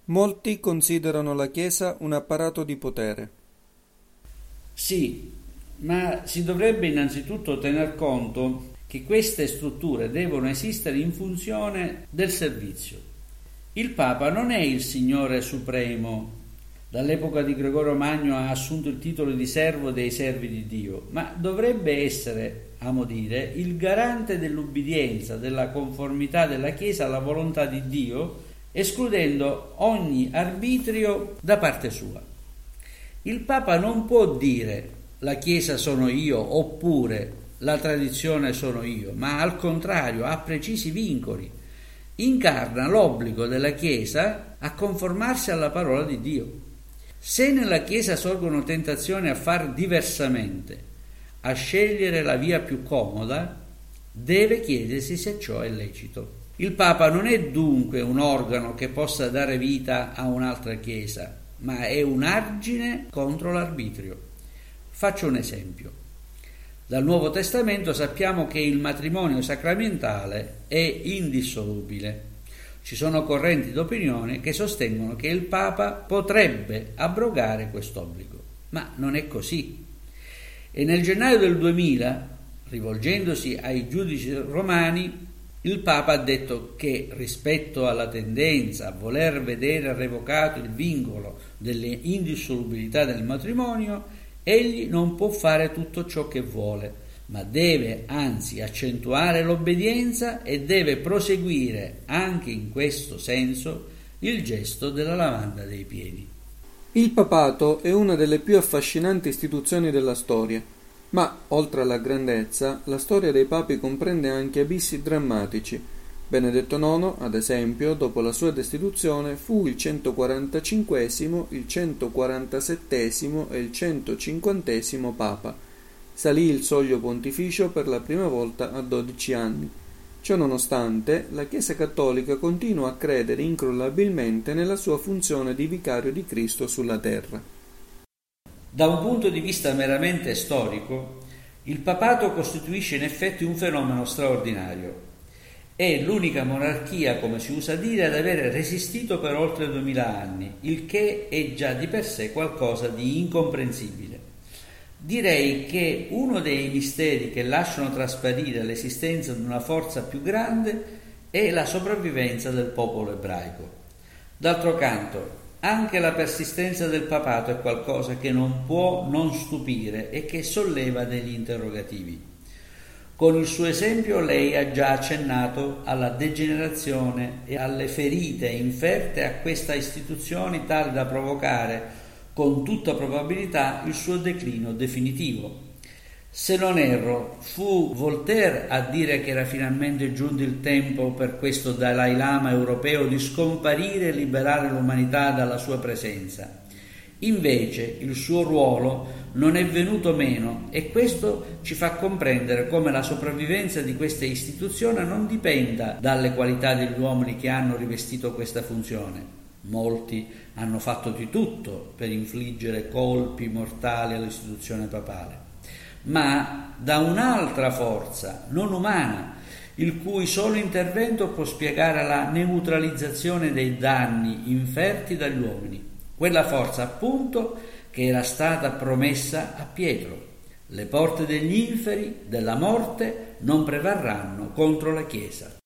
Molti considerano la Chiesa un apparato di potere. Sì, ma si dovrebbe innanzitutto tener conto che queste strutture devono esistere in funzione del servizio. Il Papa non è il Signore Supremo. Dall'epoca di Gregorio Magno ha assunto il titolo di servo dei servi di Dio, ma dovrebbe essere, amo dire, il garante dell'ubbidienza, della conformità della Chiesa alla volontà di Dio, escludendo ogni arbitrio da parte sua. Il Papa non può dire la Chiesa sono io oppure la tradizione sono io, ma al contrario ha precisi vincoli. Incarna l'obbligo della Chiesa a conformarsi alla parola di Dio. Se nella Chiesa sorgono tentazioni a far diversamente, a scegliere la via più comoda, deve chiedersi se ciò è lecito. Il Papa non è dunque un organo che possa dare vita a un'altra Chiesa, ma è un argine contro l'arbitrio. Faccio un esempio. Dal Nuovo Testamento sappiamo che il matrimonio sacramentale è indissolubile. Ci sono correnti d'opinione che sostengono che il Papa potrebbe abrogare quest'obbligo, ma non è così. E nel gennaio del 2000, rivolgendosi ai giudici romani, il Papa ha detto che rispetto alla tendenza a voler vedere revocato il vincolo dell'indissolubilità del matrimonio, egli non può fare tutto ciò che vuole, ma deve anzi accentuare l'obbedienza e deve proseguire anche in questo senso il gesto della lavanda dei piedi. Il papato è una delle più affascinanti istituzioni della storia, ma, oltre alla grandezza, la storia dei papi comprende anche abissi drammatici. Benedetto IX, ad esempio, dopo la sua destituzione, fu il 145esimo, il 147esimo e il 150esimo papa. Salì il soglio pontificio per la prima volta a 12 anni. Ciononostante, la Chiesa cattolica continua a credere incrollabilmente nella sua funzione di vicario di Cristo sulla terra. Da un punto di vista meramente storico, il papato costituisce in effetti un fenomeno straordinario. È l'unica monarchia, come si usa dire, ad avere resistito per oltre 2000 anni, il che è già di per sé qualcosa di incomprensibile. Direi che uno dei misteri che lasciano trasparire l'esistenza di una forza più grande è la sopravvivenza del popolo ebraico. D'altro canto, anche la persistenza del papato è qualcosa che non può non stupire e che solleva degli interrogativi. Con il suo esempio lei ha già accennato alla degenerazione e alle ferite inferte a questa istituzione tali da provocare con tutta probabilità il suo declino definitivo. Se non erro, fu Voltaire a dire che era finalmente giunto il tempo per questo Dalai Lama europeo di scomparire e liberare l'umanità dalla sua presenza. Invece il suo ruolo non è venuto meno e questo ci fa comprendere come la sopravvivenza di questa istituzione non dipenda dalle qualità degli uomini che hanno rivestito questa funzione. Molti hanno fatto di tutto per infliggere colpi mortali all'istituzione papale, ma da un'altra forza non umana, il cui solo intervento può spiegare la neutralizzazione dei danni inferti dagli uomini. Quella forza, appunto, che era stata promessa a Pietro. Le porte degli inferi, della morte, non prevarranno contro la Chiesa.